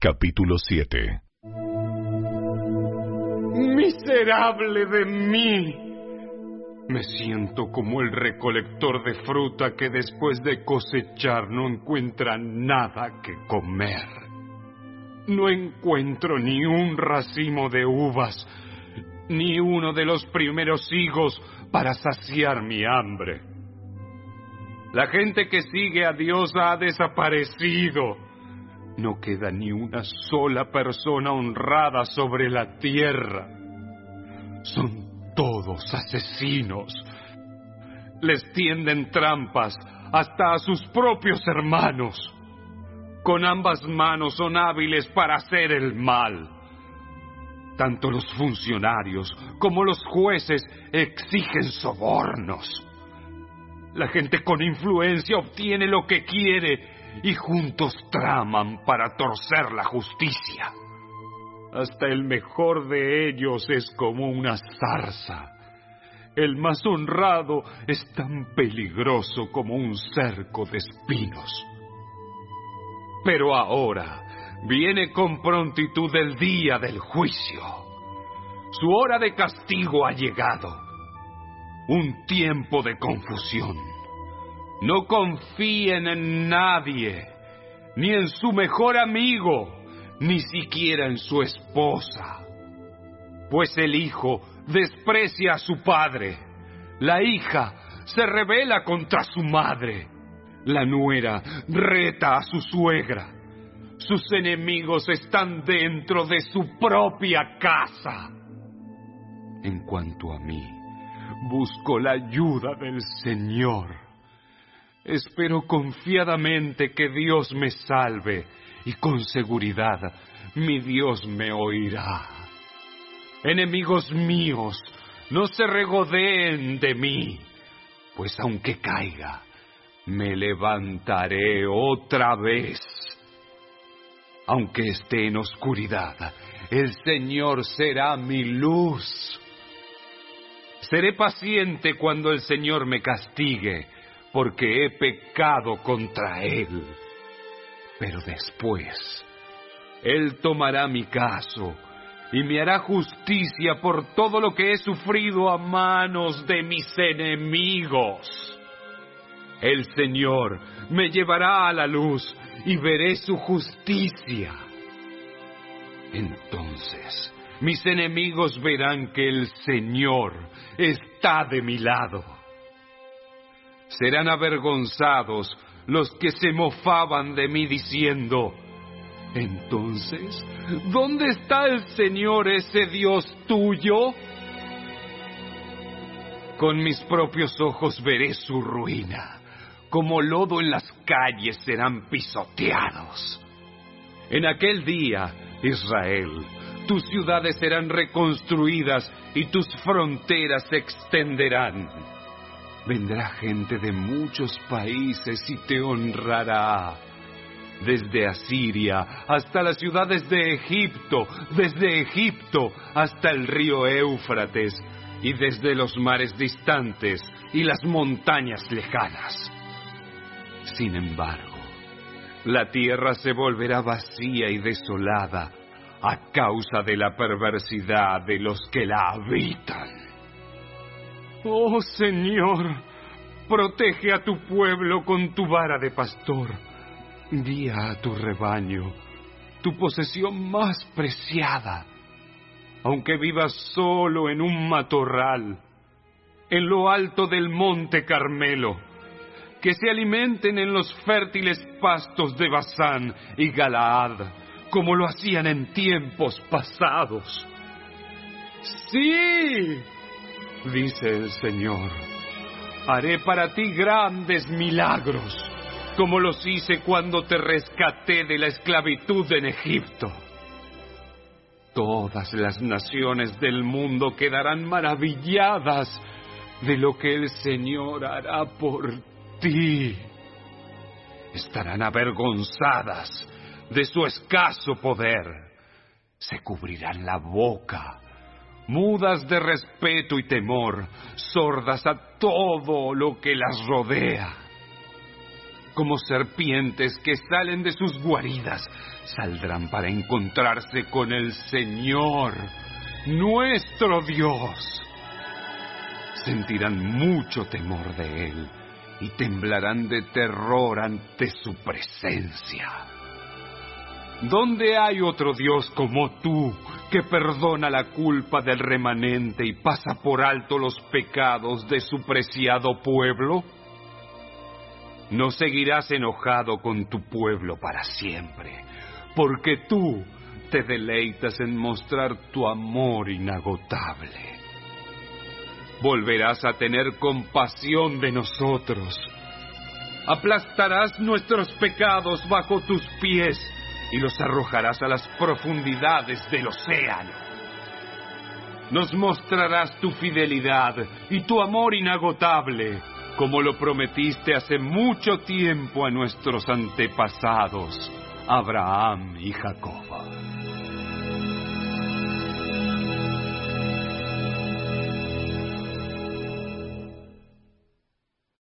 Capítulo 7. ¡Miserable de mí! Me siento como el recolector de fruta que después de cosechar no encuentra nada que comer. No encuentro ni un racimo de uvas, ni uno de los primeros higos para saciar mi hambre. La gente que sigue a Dios ha desaparecido. No queda ni una sola persona honrada sobre la tierra. Son todos asesinos. Les tienden trampas hasta a sus propios hermanos. Con ambas manos son hábiles para hacer el mal. Tanto los funcionarios como los jueces exigen sobornos. La gente con influencia obtiene lo que quiere y juntos traman para torcer la justicia. Hasta el mejor de ellos es como una zarza. El más honrado es tan peligroso como un cerco de espinos. Pero ahora viene con prontitud el día del juicio. Su hora de castigo ha llegado. Un tiempo de confusión. No confíen en nadie, ni en su mejor amigo, ni siquiera en su esposa. Pues el hijo desprecia a su padre, la hija se rebela contra su madre, la nuera reta a su suegra. Sus enemigos están dentro de su propia casa. En cuanto a mí, busco la ayuda del Señor. Espero confiadamente que Dios me salve y con seguridad mi Dios me oirá. Enemigos míos, no se regodeen de mí, pues aunque caiga, me levantaré otra vez. Aunque esté en oscuridad, el Señor será mi luz. Seré paciente cuando el Señor me castigue, porque he pecado contra Él. Pero después, Él tomará mi caso y me hará justicia por todo lo que he sufrido a manos de mis enemigos. El Señor me llevará a la luz y veré su justicia. Entonces, mis enemigos verán que el Señor está de mi lado. Serán avergonzados los que se mofaban de mí diciendo: entonces, ¿dónde está el Señor, ese Dios tuyo? Con mis propios ojos veré su ruina. Como lodo en las calles serán pisoteados. En aquel día, Israel, tus ciudades serán reconstruidas y tus fronteras se extenderán. Vendrá gente de muchos países y te honrará. Desde Asiria hasta las ciudades de Egipto, desde Egipto hasta el río Éufrates, y desde los mares distantes y las montañas lejanas. Sin embargo, la tierra se volverá vacía y desolada a causa de la perversidad de los que la habitan. Oh Señor, protege a tu pueblo con tu vara de pastor. Guía a tu rebaño, tu posesión más preciada. Aunque vivas solo en un matorral, en lo alto del monte Carmelo, que se alimenten en los fértiles pastos de Basán y Galaad, como lo hacían en tiempos pasados. Sí, dice el Señor, haré para ti grandes milagros, como los hice cuando te rescaté de la esclavitud en Egipto. Todas las naciones del mundo quedarán maravilladas de lo que el Señor hará por ti. Estarán avergonzadas de su escaso poder. Se cubrirán la boca, mudas de respeto y temor, sordas a todo lo que las rodea. como serpientes que salen de sus guaridas, saldrán para encontrarse con el Señor, nuestro Dios. Sentirán mucho temor de Él y temblarán de terror ante su presencia. ¿Dónde hay otro Dios como tú, que perdona la culpa del remanente y pasa por alto los pecados de su preciado pueblo? No seguirás enojado con tu pueblo para siempre, porque tú te deleitas en mostrar tu amor inagotable. Volverás a tener compasión de nosotros. Aplastarás nuestros pecados bajo tus pies y los arrojarás a las profundidades del océano. Nos mostrarás tu fidelidad y tu amor inagotable, como lo prometiste hace mucho tiempo a nuestros antepasados, Abraham y Jacob.